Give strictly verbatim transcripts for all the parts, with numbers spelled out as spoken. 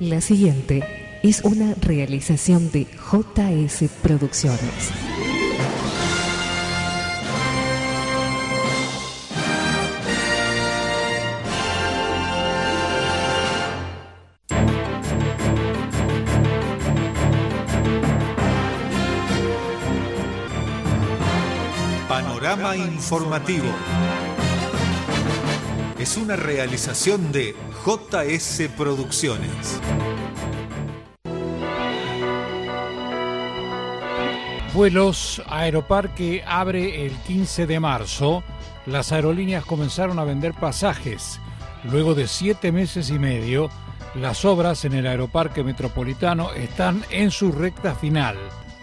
La siguiente es una realización de J S Producciones. Panorama informativo. Es una realización de J S Producciones. Vuelos Aeroparque abre el quince de marzo. Las aerolíneas comenzaron a vender pasajes. Luego de siete meses y medio, las obras en el Aeroparque Metropolitano están en su recta final.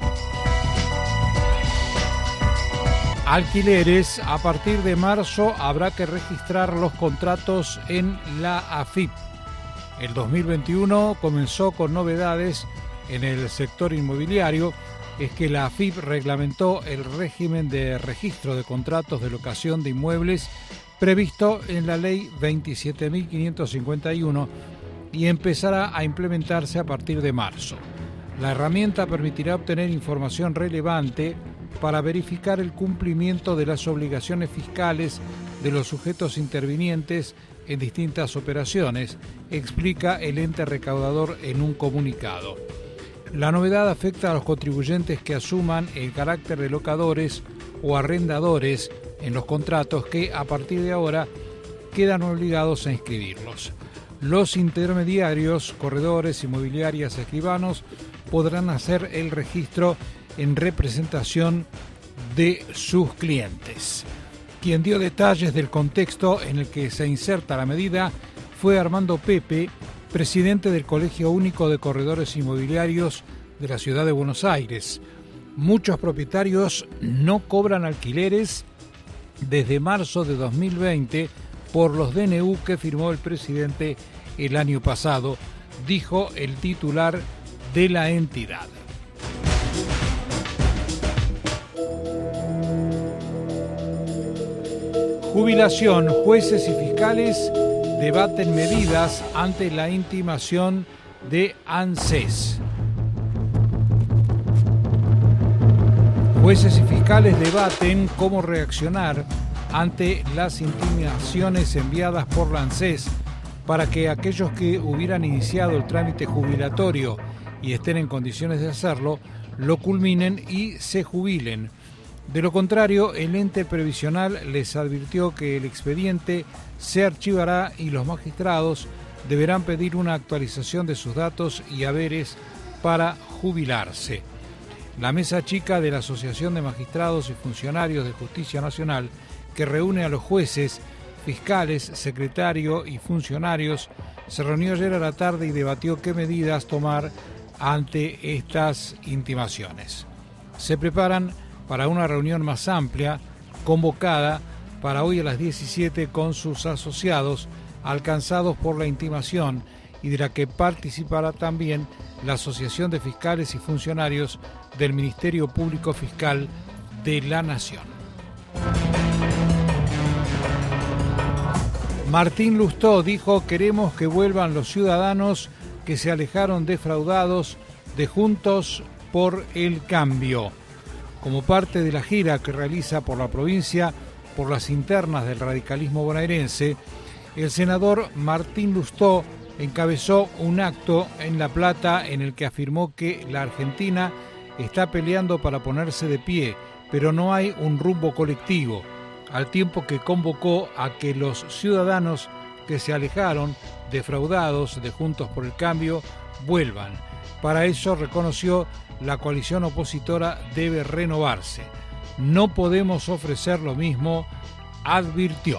Alquileres, a partir de marzo habrá que registrar los contratos en la A F I P. El dos mil veintiuno comenzó con novedades en el sector inmobiliario. Es que la A F I P reglamentó el régimen de registro de contratos de locación de inmuebles previsto en la Ley veintisiete mil quinientos cincuenta y uno y empezará a implementarse a partir de marzo. La herramienta permitirá obtener información relevante para verificar el cumplimiento de las obligaciones fiscales de los sujetos intervinientes en distintas operaciones, explica el ente recaudador en un comunicado. La novedad afecta a los contribuyentes que asuman el carácter de locadores o arrendadores en los contratos que, a partir de ahora, quedan obligados a inscribirlos. Los intermediarios, corredores, inmobiliarias, escribanos, podrán hacer el registro en representación de sus clientes. Quien dio detalles del contexto en el que se inserta la medida fue Armando Pepe, presidente del Colegio Único de Corredores Inmobiliarios de la Ciudad de Buenos Aires. Muchos propietarios no cobran alquileres desde marzo de dos mil veinte por los D N U que firmó el presidente el año pasado, dijo el titular de la entidad. Jubilación. Jueces y fiscales debaten medidas ante la intimación de ANSES. Jueces y fiscales debaten cómo reaccionar ante las intimaciones enviadas por la ANSES para que aquellos que hubieran iniciado el trámite jubilatorio y estén en condiciones de hacerlo, lo culminen y se jubilen. De lo contrario, el ente previsional les advirtió que el expediente se archivará y los magistrados deberán pedir una actualización de sus datos y haberes para jubilarse. La mesa chica de la Asociación de Magistrados y Funcionarios de Justicia Nacional, que reúne a los jueces, fiscales, secretario y funcionarios, se reunió ayer a la tarde y debatió qué medidas tomar ante estas intimaciones. Se preparan para una reunión más amplia, convocada para hoy a las diecisiete con sus asociados alcanzados por la intimación y de la que participará también la Asociación de Fiscales y Funcionarios del Ministerio Público Fiscal de la Nación. Martín Lustó dijo: queremos que vuelvan los ciudadanos que se alejaron defraudados de Juntos por el Cambio. Como parte de la gira que realiza por la provincia por las internas del radicalismo bonaerense, el senador Martín Lustó encabezó un acto en La Plata en el que afirmó que la Argentina está peleando para ponerse de pie, pero no hay un rumbo colectivo, al tiempo que convocó a que los ciudadanos que se alejaron defraudados de Juntos por el Cambio vuelvan. Para eso, reconoció, la coalición opositora debe renovarse. No podemos ofrecer lo mismo, advirtió.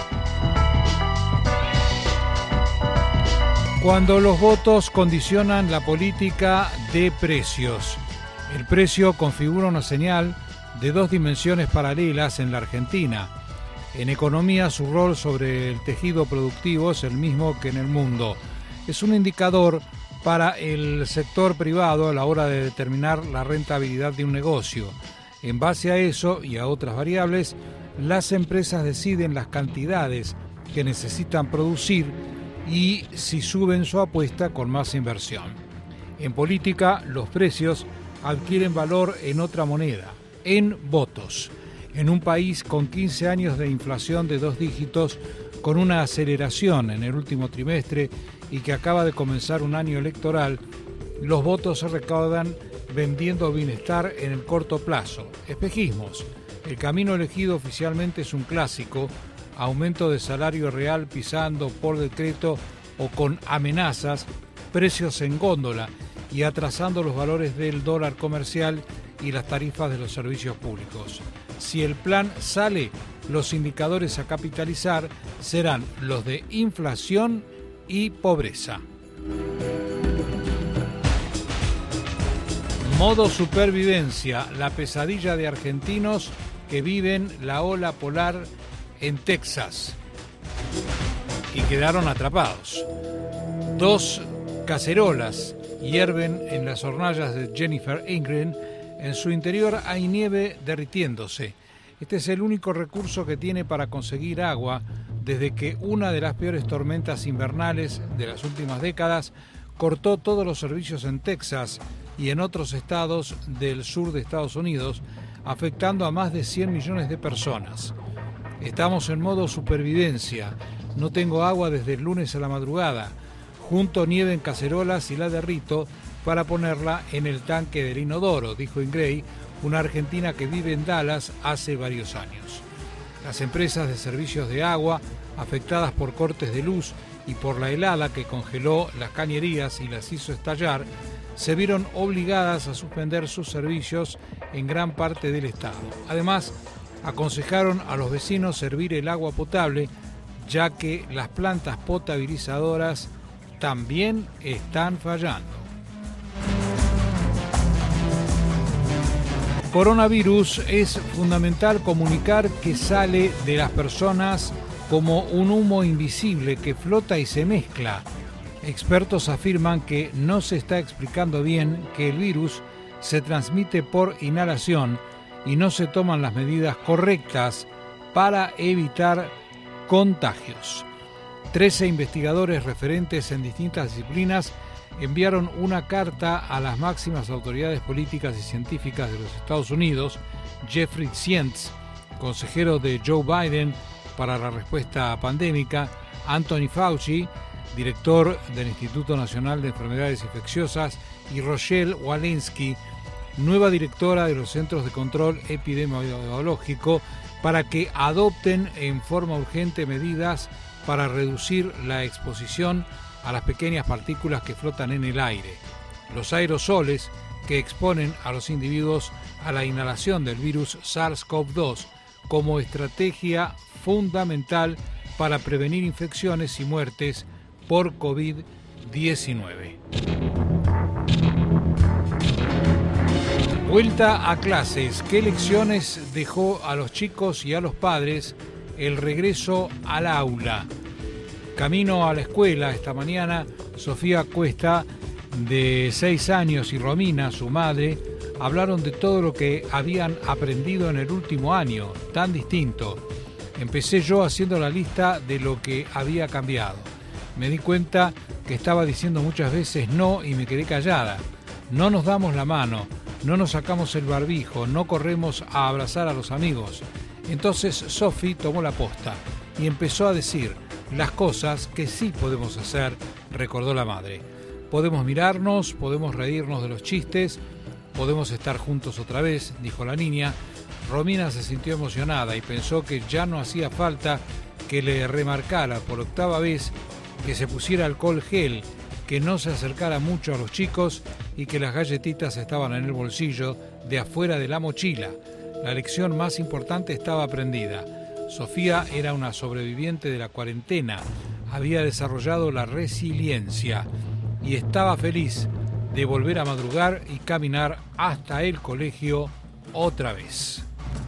Cuando los votos condicionan la política de precios. El precio configura una señal de dos dimensiones paralelas en la Argentina. En economía, su rol sobre el tejido productivo es el mismo que en el mundo. Es un indicador para el sector privado a la hora de determinar la rentabilidad de un negocio. En base a eso y a otras variables, las empresas deciden las cantidades que necesitan producir y si suben su apuesta con más inversión. En política, los precios adquieren valor en otra moneda, en votos. En un país con quince años de inflación de dos dígitos, con una aceleración en el último trimestre y que acaba de comenzar un año electoral, los votos se recaudan vendiendo bienestar en el corto plazo. Espejismos. El camino elegido oficialmente es un clásico: aumento de salario real pisando por decreto o con amenazas, precios en góndola y atrasando los valores del dólar comercial y las tarifas de los servicios públicos. Si el plan sale, los indicadores a capitalizar serán los de inflación y pobreza. Modo supervivencia, la pesadilla de argentinos que viven la ola polar en Texas y quedaron atrapados. Dos cacerolas hierven en las hornallas de Jennifer Ingrid. En su interior hay nieve derritiéndose. Este es el único recurso que tiene para conseguir agua desde que una de las peores tormentas invernales de las últimas décadas cortó todos los servicios en Texas y en otros estados del sur de Estados Unidos, afectando a más de cien millones de personas. Estamos en modo supervivencia. No tengo agua desde el lunes a la madrugada. Junto nieve en cacerolas y la derrito para ponerla en el tanque del inodoro, dijo Ingray, una argentina que vive en Dallas hace varios años. Las empresas de servicios de agua, afectadas por cortes de luz y por la helada que congeló las cañerías y las hizo estallar, se vieron obligadas a suspender sus servicios en gran parte del estado. Además, aconsejaron a los vecinos servir el agua potable, ya que las plantas potabilizadoras también están fallando. Coronavirus: es fundamental comunicar que sale de las personas como un humo invisible que flota y se mezcla. Expertos afirman que no se está explicando bien que el virus se transmite por inhalación y no se toman las medidas correctas para evitar contagios. Trece investigadores referentes en distintas disciplinas enviaron una carta a las máximas autoridades políticas y científicas de los Estados Unidos. Jeffrey Zients, consejero de Joe Biden para la respuesta pandémica; Anthony Fauci, director del Instituto Nacional de Enfermedades Infecciosas; y Rochelle Walensky, nueva directora de los Centros de Control Epidemiológico, para que adopten en forma urgente medidas para reducir la exposición a las pequeñas partículas que flotan en el aire, los aerosoles que exponen a los individuos a la inhalación del virus SARS-CoV dos, como estrategia fundamental para prevenir infecciones y muertes por COVID diecinueve. Vuelta a clases. ¿Qué lecciones dejó a los chicos y a los padres el regreso al aula? Camino a la escuela esta mañana, Sofía Cuesta, de seis años, y Romina, su madre, hablaron de todo lo que habían aprendido en el último año, tan distinto. Empecé yo haciendo la lista de lo que había cambiado. Me di cuenta que estaba diciendo muchas veces no y me quedé callada. No nos damos la mano, no nos sacamos el barbijo, no corremos a abrazar a los amigos. Entonces Sofi tomó la posta y empezó a decir las cosas que sí podemos hacer, recordó la madre. Podemos mirarnos, podemos reírnos de los chistes, podemos estar juntos otra vez, dijo la niña. Romina se sintió emocionada y pensó que ya no hacía falta que le remarcara por octava vez que se pusiera alcohol gel, que no se acercara mucho a los chicos y que las galletitas estaban en el bolsillo de afuera de la mochila. La lección más importante estaba aprendida. Sofía era una sobreviviente de la cuarentena, había desarrollado la resiliencia y estaba feliz de volver a madrugar y caminar hasta el colegio otra vez.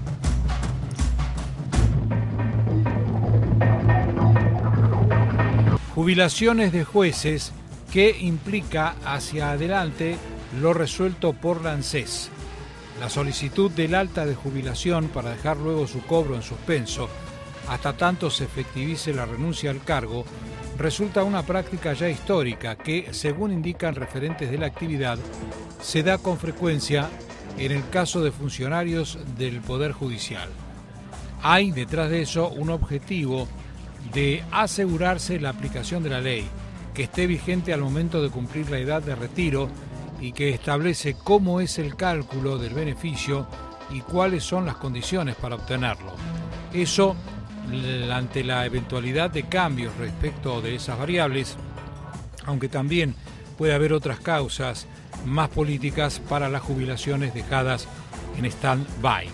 Jubilaciones de jueces, que implica hacia adelante lo resuelto por la ANSES. La solicitud del alta de jubilación para dejar luego su cobro en suspenso hasta tanto se efectivice la renuncia al cargo, resulta una práctica ya histórica que, según indican referentes de la actividad, se da con frecuencia en el caso de funcionarios del Poder Judicial. Hay detrás de eso un objetivo de asegurarse la aplicación de la ley, que esté vigente al momento de cumplir la edad de retiro y que establece cómo es el cálculo del beneficio y cuáles son las condiciones para obtenerlo. Eso ante la eventualidad de cambios respecto de esas variables, aunque también puede haber otras causas más políticas para las jubilaciones dejadas en stand-by.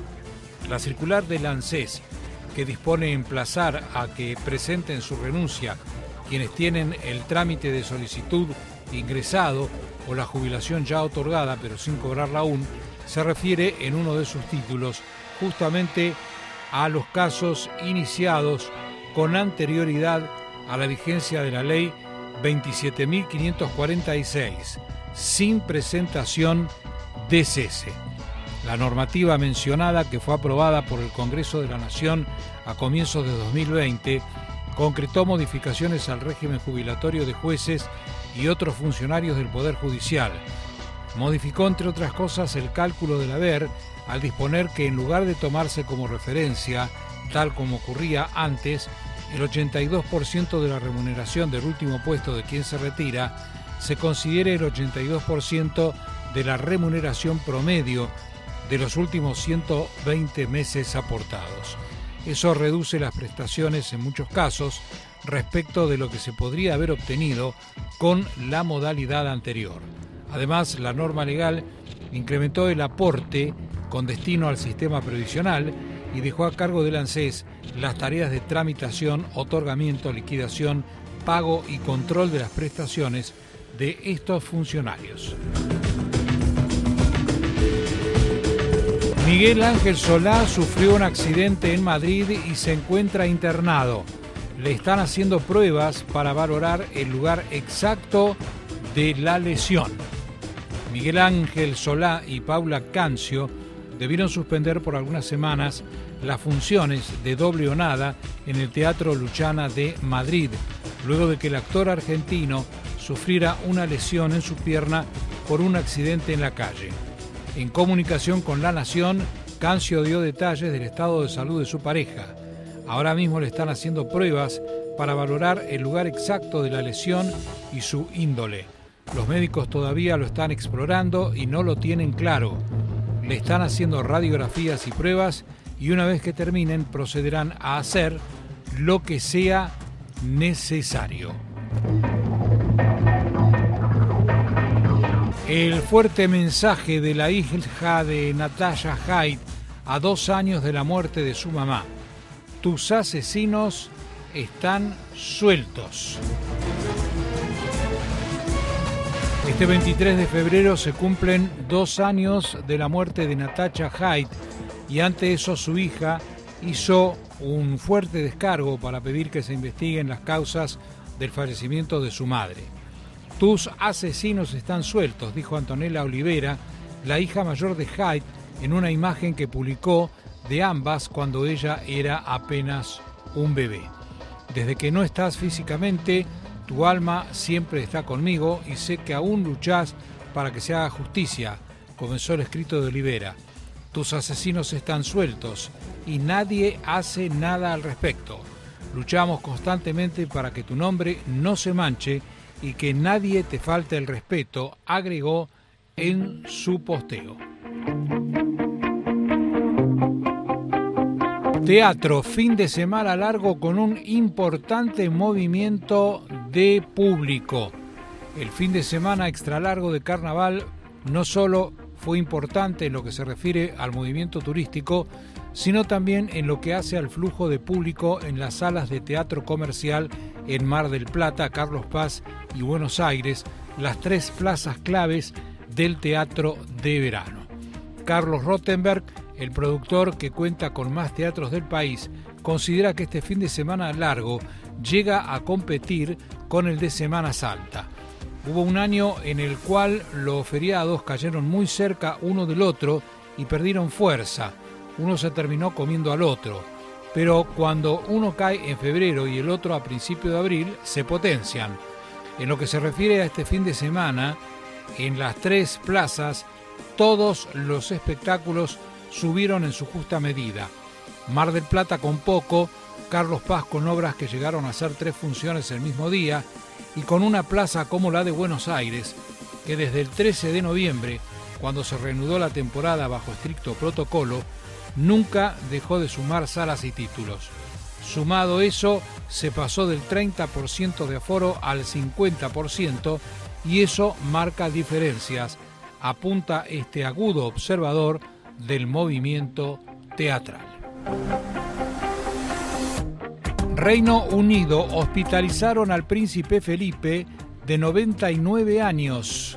La circular del ANSES, que dispone emplazar a que presenten su renuncia quienes tienen el trámite de solicitud ingresado o la jubilación ya otorgada pero sin cobrarla aún, se refiere en uno de sus títulos justamente a los casos iniciados con anterioridad a la vigencia de la ley veintisiete mil quinientos cuarenta y seis, sin presentación de cese. La normativa mencionada, que fue aprobada por el Congreso de la Nación a comienzos de dos mil veinte, concretó modificaciones al régimen jubilatorio de jueces y otros funcionarios del Poder Judicial. Modificó, entre otras cosas, el cálculo del haber al disponer que en lugar de tomarse como referencia, tal como ocurría antes, el ochenta y dos por ciento de la remuneración del último puesto de quien se retira, se considere el ochenta y dos por ciento de la remuneración promedio de los últimos ciento veinte meses aportados. Eso reduce las prestaciones en muchos casos respecto de lo que se podría haber obtenido con la modalidad anterior. Además, la norma legal incrementó el aporte con destino al sistema previsional y dejó a cargo del ANSES las tareas de tramitación, otorgamiento, liquidación, pago y control de las prestaciones de estos funcionarios. Miguel Ángel Solá sufrió un accidente en Madrid y se encuentra internado. Le están haciendo pruebas para valorar el lugar exacto de la lesión. Miguel Ángel Solá y Paula Cancio debieron suspender por algunas semanas las funciones de Doble o Nada en el Teatro Luchana de Madrid, luego de que el actor argentino sufriera una lesión en su pierna por un accidente en la calle. En comunicación con La Nación, Cancio dio detalles del estado de salud de su pareja. Ahora mismo le están haciendo pruebas para valorar el lugar exacto de la lesión y su índole. Los médicos todavía lo están explorando y no lo tienen claro. Le están haciendo radiografías y pruebas y una vez que terminen procederán a hacer lo que sea necesario. El fuerte mensaje de la hija de Natalia Haidt a dos años de la muerte de su mamá. Tus asesinos están sueltos. Este veintitrés de febrero se cumplen dos años de la muerte de Natalia Haidt y ante eso su hija hizo un fuerte descargo para pedir que se investiguen las causas del fallecimiento de su madre. Tus asesinos están sueltos, dijo Antonella Olivera, la hija mayor de Haidt, en una imagen que publicó de ambas cuando ella era apenas un bebé. Desde que no estás físicamente, tu alma siempre está conmigo y sé que aún luchás para que se haga justicia, comenzó el escrito de Olivera. Tus asesinos están sueltos y nadie hace nada al respecto. Luchamos constantemente para que tu nombre no se manche y que nadie te falte el respeto, agregó en su posteo. Teatro, fin de semana largo con un importante movimiento de público. El fin de semana extra largo de carnaval no solo fue importante en lo que se refiere al movimiento turístico, sino también en lo que hace al flujo de público en las salas de teatro comercial en Mar del Plata, Carlos Paz y Buenos Aires, las tres plazas claves del teatro de verano. Carlos Rottenberg, el productor que cuenta con más teatros del país, considera que este fin de semana largo llega a competir con el de Semana Santa. Hubo un año en el cual los feriados cayeron muy cerca uno del otro y perdieron fuerza. Uno se terminó comiendo al otro. pero cuando uno cae en febrero y el otro a principios de abril, se potencian. En lo que se refiere a este fin de semana, en las tres plazas, todos los espectáculos subieron en su justa medida. Mar del Plata con poco, Carlos Paz con obras que llegaron a hacer tres funciones el mismo día, y con una plaza como la de Buenos Aires, que desde el trece de noviembre, cuando se reanudó la temporada bajo estricto protocolo, nunca dejó de sumar salas y títulos. Sumado eso, se pasó del treinta por ciento de aforo al cincuenta por ciento, y eso marca diferencias, apunta este agudo observador del movimiento teatral. Reino Unido, hospitalizaron al príncipe Felipe, de noventa y nueve años.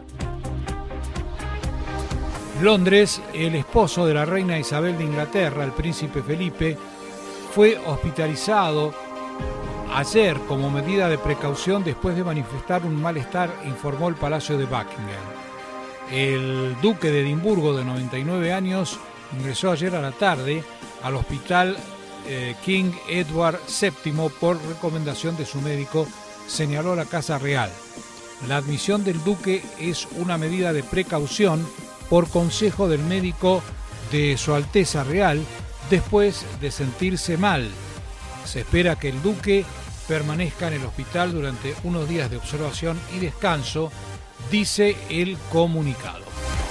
Londres, el esposo de la reina Isabel de Inglaterra, el príncipe Felipe, fue hospitalizado ayer como medida de precaución después de manifestar un malestar, informó el Palacio de Buckingham. El duque de Edimburgo, de noventa y nueve años, ingresó ayer a la tarde al hospital eh, King Edward séptimo por recomendación de su médico, señaló la Casa Real. La admisión del duque es una medida de precaución por consejo del médico de Su Alteza Real después de sentirse mal. Se espera que el duque permanezca en el hospital durante unos días de observación y descanso, dice el comunicado.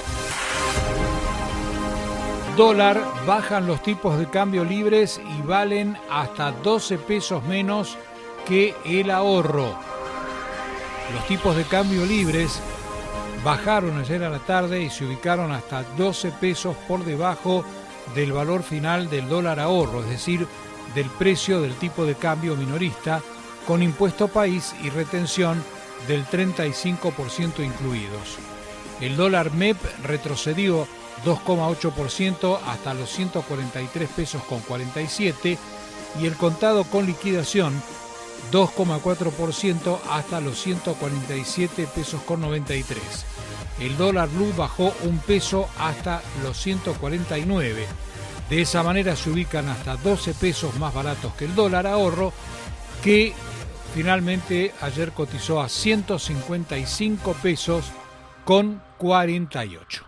Dólar, bajan los tipos de cambio libres y valen hasta doce pesos menos que el ahorro. Los tipos de cambio libres bajaron ayer a la tarde y se ubicaron hasta doce pesos por debajo del valor final del dólar ahorro, es decir, del precio del tipo de cambio minorista, con impuesto país y retención del treinta y cinco por ciento incluidos. El dólar M E P retrocedió dos coma ocho por ciento hasta los ciento cuarenta y tres pesos con cuarenta y siete y el contado con liquidación dos coma cuatro por ciento hasta los ciento cuarenta y siete pesos con noventa y tres. El dólar blue bajó un peso hasta los ciento cuarenta y nueve. De esa manera se ubican hasta doce pesos más baratos que el dólar ahorro, que finalmente ayer cotizó a ciento cincuenta y cinco pesos con cuarenta y ocho.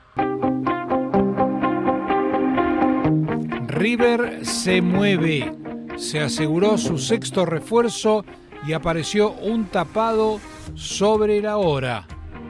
River se mueve, se aseguró su sexto refuerzo y apareció un tapado sobre la hora.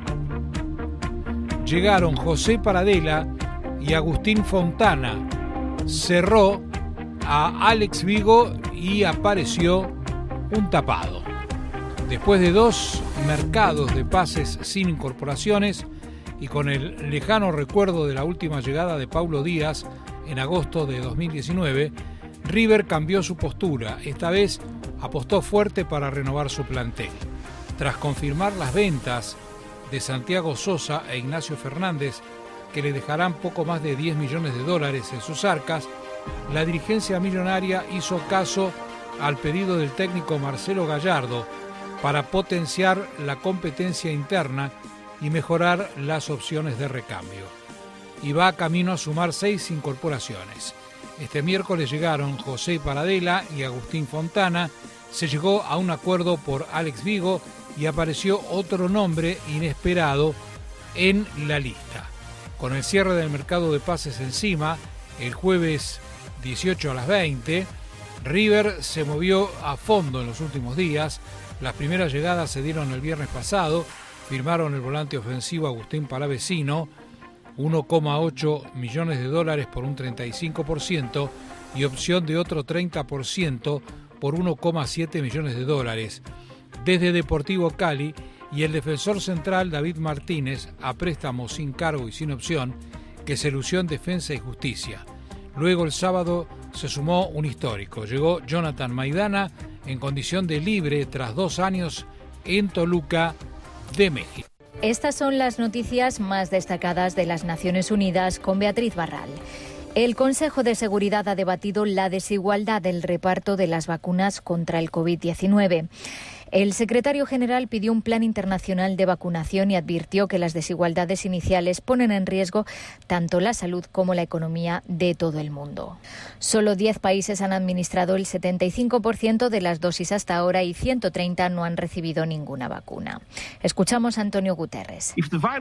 Llegaron José Paradela y Agustín Fontana. Cerró a Alex Vigo y apareció un tapado. Después de dos mercados de pases sin incorporaciones y con el lejano recuerdo de la última llegada de Paulo Díaz en agosto de dos mil diecinueve, River cambió su postura. Esta vez apostó fuerte para renovar su plantel. Tras confirmar las ventas de Santiago Sosa e Ignacio Fernández, que le dejarán poco más de diez millones de dólares en sus arcas, la dirigencia millonaria hizo caso al pedido del técnico Marcelo Gallardo para potenciar la competencia interna y mejorar las opciones de recambio. Y va camino a sumar seis incorporaciones. Este miércoles llegaron José Paradela y Agustín Fontana, se llegó a un acuerdo por Alex Vigo y apareció otro nombre inesperado en la lista. Con el cierre del mercado de pases encima, el jueves dieciocho a las veinte, River se movió a fondo en los últimos días. Las primeras llegadas se dieron el viernes pasado, firmaron el volante ofensivo Agustín Palavecino, uno coma ocho millones de dólares por un treinta y cinco por ciento y opción de otro treinta por ciento por uno coma siete millones de dólares. Desde Deportivo Cali, y el defensor central David Martínez, a préstamo sin cargo y sin opción, que se lució en Defensa y Justicia. Luego el sábado se sumó un histórico. Llegó Jonathan Maidana en condición de libre tras dos años en Toluca de México. Estas son las noticias más destacadas de las Naciones Unidas con Beatriz Barral. El Consejo de Seguridad ha debatido la desigualdad del reparto de las vacunas contra el COVID diecinueve. El secretario general pidió un plan internacional de vacunación y advirtió que las desigualdades iniciales ponen en riesgo tanto la salud como la economía de todo el mundo. Solo diez países han administrado el setenta y cinco por ciento de las dosis hasta ahora y ciento treinta no han recibido ninguna vacuna. Escuchamos a Antonio Guterres.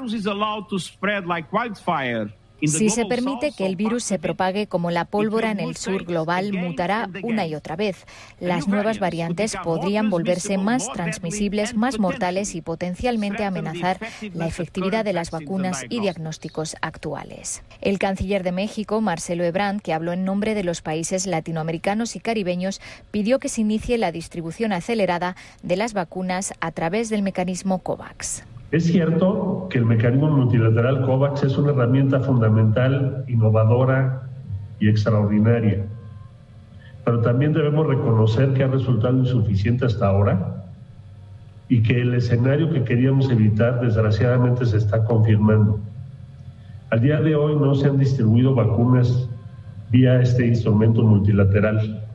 Si se permite que el virus se propague como la pólvora en el sur global, mutará una y otra vez. Las nuevas variantes podrían volverse más transmisibles, más mortales y potencialmente amenazar la efectividad de las vacunas y diagnósticos actuales. El canciller de México, Marcelo Ebrard, que habló en nombre de los países latinoamericanos y caribeños, pidió que se inicie la distribución acelerada de las vacunas a través del mecanismo COVAX. Es cierto que el mecanismo multilateral COVAX es una herramienta fundamental, innovadora y extraordinaria, pero también debemos reconocer que ha resultado insuficiente hasta ahora y que el escenario que queríamos evitar desgraciadamente se está confirmando. Al día de hoy no se han distribuido vacunas vía este instrumento multilateral.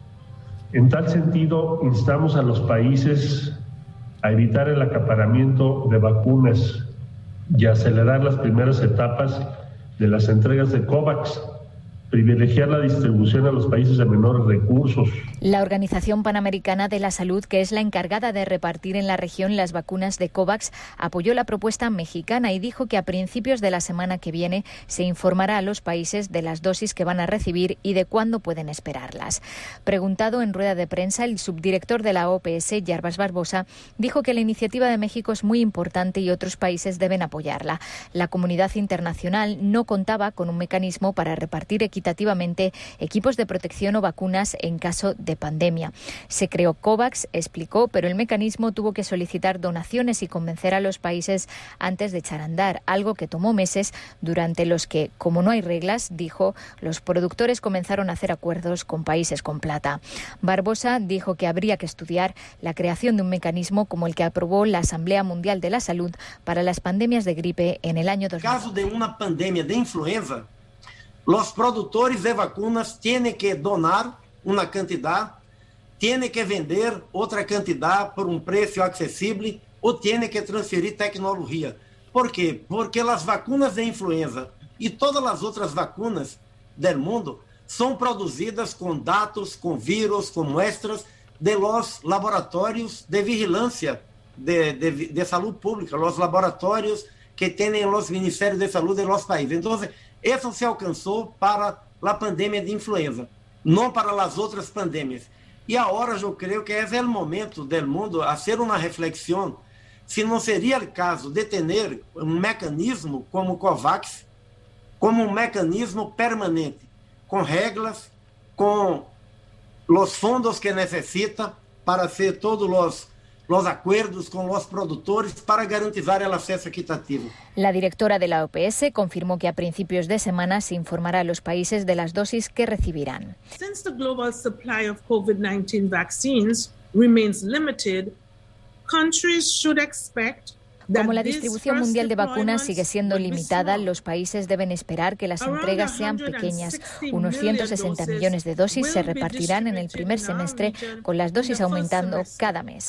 En tal sentido, instamos a los países a evitar el acaparamiento de vacunas y acelerar las primeras etapas de las entregas de COVAX, privilegiar la distribución a los países de menores recursos. La Organización Panamericana de la Salud, que es la encargada de repartir en la región las vacunas de COVAX, apoyó la propuesta mexicana y dijo que a principios de la semana que viene se informará a los países de las dosis que van a recibir y de cuándo pueden esperarlas. Preguntado en rueda de prensa, el subdirector de la O P S, Jarbas Barbosa, dijo que la iniciativa de México es muy importante y otros países deben apoyarla. La comunidad internacional no contaba con un mecanismo para repartir equitativamente equipos de protección o vacunas en caso de pandemia. Se creó COVAX, explicó, pero el mecanismo tuvo que solicitar donaciones y convencer a los países antes de echar a andar, algo que tomó meses, durante los que, como no hay reglas, dijo, los productores comenzaron a hacer acuerdos con países con plata. Barbosa dijo que habría que estudiar la creación de un mecanismo como el que aprobó la Asamblea Mundial de la Salud para las pandemias de gripe en el año dos mil. En caso de una pandemia de influenza, los productores de vacunas tienen que donar una cantidad, tienen que vender otra cantidad por un precio accesible o tienen que transferir tecnología. ¿Por qué? Porque las vacunas de influenza y todas las otras vacunas del mundo son producidas con datos, con virus, con muestras de los laboratorios de vigilancia de, de, de salud pública, los laboratorios que tienen los ministerios de salud de los países. Entonces, eso se alcanzó para la pandemia de influenza, no para las otras pandemias. Y ahora yo creo que es el momento del mundo hacer una reflexión si no sería el caso de tener un mecanismo como COVAX, como un mecanismo permanente, con reglas, con los fondos que necesita para hacer todos los los acuerdos con los productores para garantizar el acceso equitativo. La directora de la O P S confirmó que a principios de semana se informará a los países de las dosis que recibirán. Since the global supply of COVID nineteen vaccines remains limited, countries should expect Como la distribución mundial de vacunas sigue siendo limitada, los países deben esperar que las entregas sean pequeñas. Unos ciento sesenta millones de dosis se repartirán en el primer semestre, con las dosis aumentando cada mes.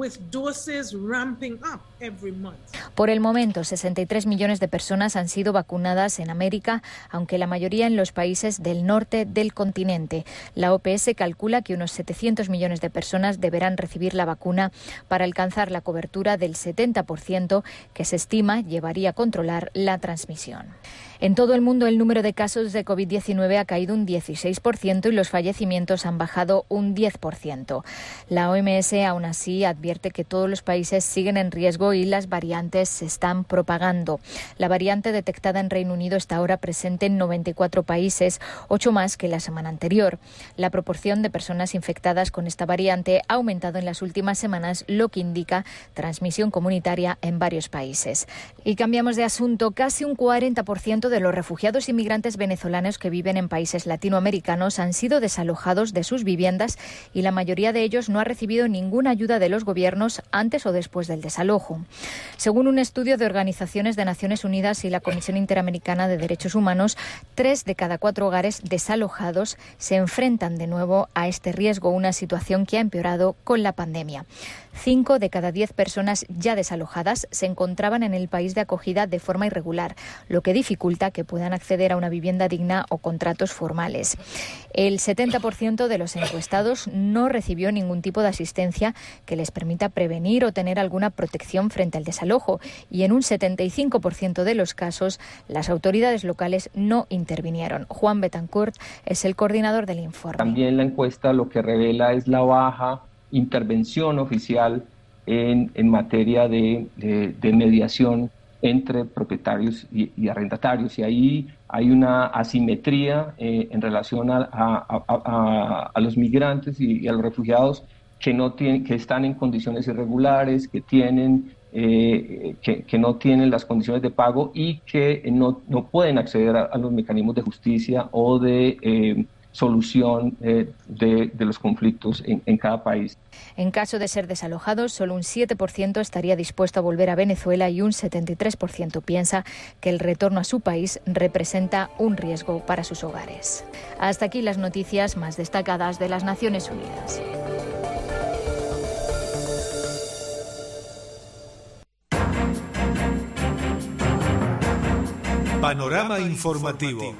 Por el momento, sesenta y tres millones de personas han sido vacunadas en América, aunque la mayoría en los países del norte del continente. La O P S calcula que unos setecientos millones de personas deberán recibir la vacuna para alcanzar la cobertura del setenta por ciento que se estima llevaría a controlar la transmisión. En todo el mundo el número de casos de COVID diecinueve ha caído un dieciséis por ciento y los fallecimientos han bajado un diez por ciento. La O M S aún así advierte que todos los países siguen en riesgo y las variantes se están propagando. La variante detectada en Reino Unido está ahora presente en noventa y cuatro países, ocho más que la semana anterior. La proporción de personas infectadas con esta variante ha aumentado en las últimas semanas, lo que indica transmisión comunitaria en en varios países. Y cambiamos de asunto. Casi un cuarenta por ciento de los refugiados inmigrantes venezolanos que viven en países latinoamericanos han sido desalojados de sus viviendas y la mayoría de ellos no ha recibido ninguna ayuda de los gobiernos antes o después del desalojo. Según un estudio de Organizaciones de Naciones Unidas y la Comisión Interamericana de Derechos Humanos, tres de cada cuatro hogares desalojados se enfrentan de nuevo a este riesgo, una situación que ha empeorado con la pandemia. Cinco de cada diez personas ya desalojadas se encontraban en el país de acogida de forma irregular, lo que dificulta que puedan acceder a una vivienda digna o contratos formales. El setenta por ciento de los encuestados no recibió ningún tipo de asistencia que les permita prevenir o tener alguna protección frente al desalojo, y en un setenta y cinco por ciento de los casos las autoridades locales no intervinieron. Juan Betancourt es el coordinador del informe. También la encuesta lo que revela es la baja intervención oficial en, en materia de, de, de mediación entre propietarios y, y arrendatarios, y ahí hay una asimetría eh, en relación a, a, a, a los migrantes y, y a los refugiados que, no tienen, que están en condiciones irregulares, que, tienen, eh, que, que no tienen las condiciones de pago y que no, no pueden acceder a, a los mecanismos de justicia o de eh, solución eh, de, de los conflictos en, en cada país. En caso de ser desalojados, solo un siete por ciento estaría dispuesto a volver a Venezuela y un setenta y tres por ciento piensa que el retorno a su país representa un riesgo para sus hogares. Hasta aquí las noticias más destacadas de las Naciones Unidas. Panorama informativo.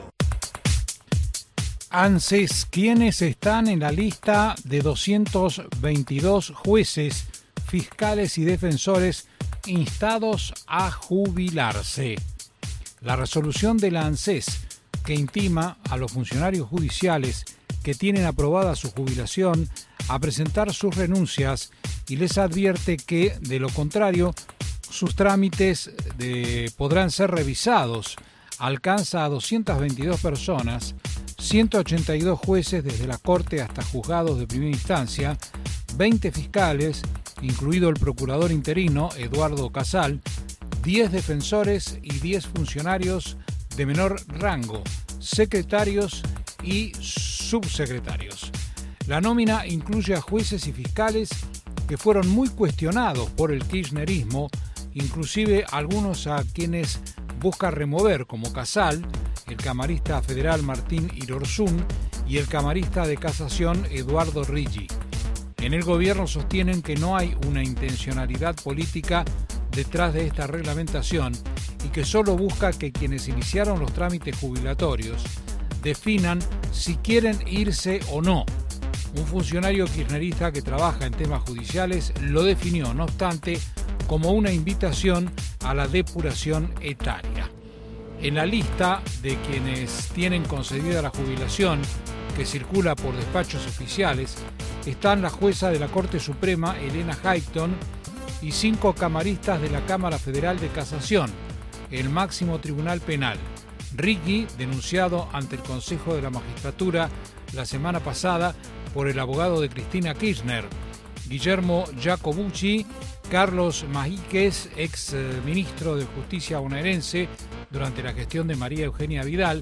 ANSES, quienes están en la lista de doscientos veintidós jueces, fiscales y defensores instados a jubilarse. La resolución de la ANSES, que intima a los funcionarios judiciales que tienen aprobada su jubilación a presentar sus renuncias y les advierte que, de lo contrario, sus trámites de, podrán ser revisados, alcanza a doscientas veintidós personas, ciento ochenta y dos jueces desde la Corte hasta juzgados de primera instancia, veinte fiscales, incluido el procurador interino Eduardo Casal, diez defensores y diez funcionarios de menor rango, secretarios y subsecretarios. La nómina incluye a jueces y fiscales que fueron muy cuestionados por el kirchnerismo, inclusive algunos a quienes busca remover, como Casal, el camarista federal Martín Irorzún y el camarista de casación Eduardo Riggi. En el gobierno sostienen que no hay una intencionalidad política detrás de esta reglamentación y que solo busca que quienes iniciaron los trámites jubilatorios definan si quieren irse o no. Un funcionario kirchnerista que trabaja en temas judiciales lo definió, no obstante, como una invitación a la depuración etaria. En la lista de quienes tienen concedida la jubilación, que circula por despachos oficiales, están la jueza de la Corte Suprema, Elena Highton, y cinco camaristas de la Cámara Federal de Casación, el máximo tribunal penal. Riggi, denunciado ante el Consejo de la Magistratura la semana pasada por el abogado de Cristina Kirchner, Guillermo Jacobucci, Carlos Majíquez, ex ministro de Justicia bonaerense durante la gestión de María Eugenia Vidal,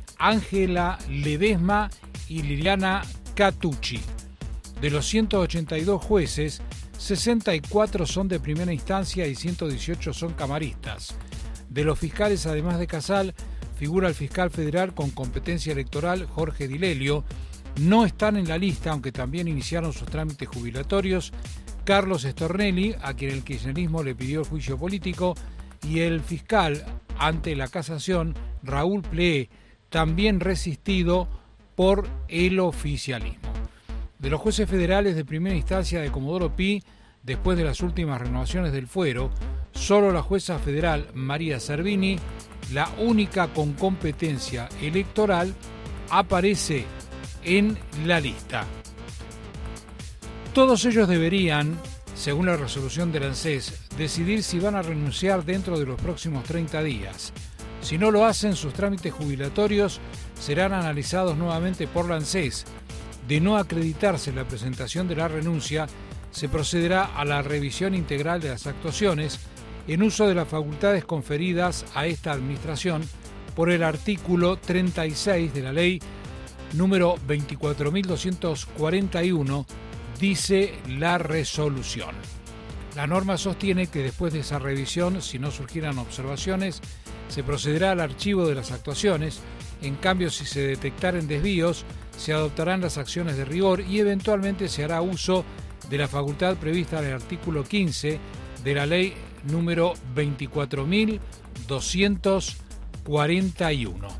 Ángela Ledesma y Liliana Catucci. De los ciento ochenta y dos jueces, sesenta y cuatro son de primera instancia y ciento dieciocho son camaristas. De los fiscales, además de Casal, figura el fiscal federal con competencia electoral Jorge Di Lelio. No están en la lista, aunque también iniciaron sus trámites jubilatorios, Carlos Stornelli, a quien el kirchnerismo le pidió el juicio político, y el fiscal ante la casación, Raúl Pleé, también resistido por el oficialismo. De los jueces federales de primera instancia de Comodoro Pi, después de las últimas renovaciones del fuero, solo la jueza federal María Servini, la única con competencia electoral, aparece en la lista. Todos ellos deberían, según la resolución del ANSES, decidir si van a renunciar dentro de los próximos treinta días. Si no lo hacen, sus trámites jubilatorios serán analizados nuevamente por la ANSES. De no acreditarse la presentación de la renuncia, se procederá a la revisión integral de las actuaciones en uso de las facultades conferidas a esta administración por el artículo treinta y seis de la ley número veinticuatro mil doscientos cuarenta y uno, dice la resolución. La norma sostiene que después de esa revisión, si no surgieran observaciones, se procederá al archivo de las actuaciones. En cambio, si se detectaren desvíos, se adoptarán las acciones de rigor y eventualmente se hará uso de la facultad prevista en el artículo quince de la ley número veinticuatro mil doscientos cuarenta y uno.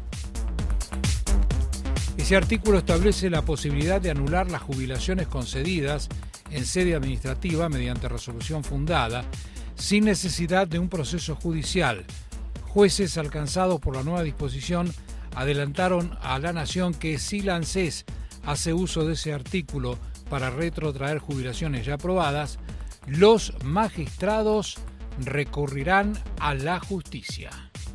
Ese artículo establece la posibilidad de anular las jubilaciones concedidas en sede administrativa mediante resolución fundada, sin necesidad de un proceso judicial. Jueces alcanzados por la nueva disposición adelantaron a la Nación que si la ANSES hace uso de ese artículo para retrotraer jubilaciones ya aprobadas, los magistrados recurrirán a la justicia.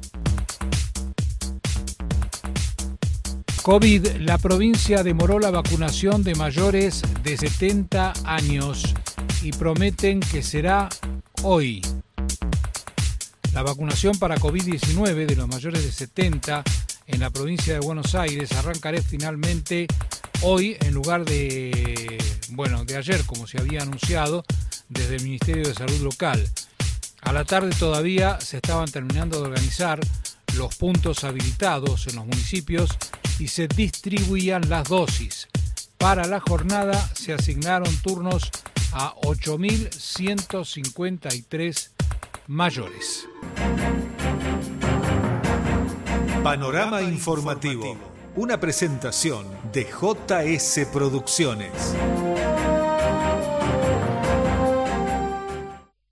COVID. La provincia demoró la vacunación de mayores de setenta años y prometen que será hoy. La vacunación para COVID diecinueve de los mayores de setenta en la provincia de Buenos Aires arrancará finalmente hoy en lugar de, bueno, de ayer, como se había anunciado desde el Ministerio de Salud local. A la tarde todavía se estaban terminando de organizar los puntos habilitados en los municipios y se distribuían las dosis. Para la jornada se asignaron turnos a ocho mil ciento cincuenta y tres mayores. Panorama informativo, una presentación de J S Producciones.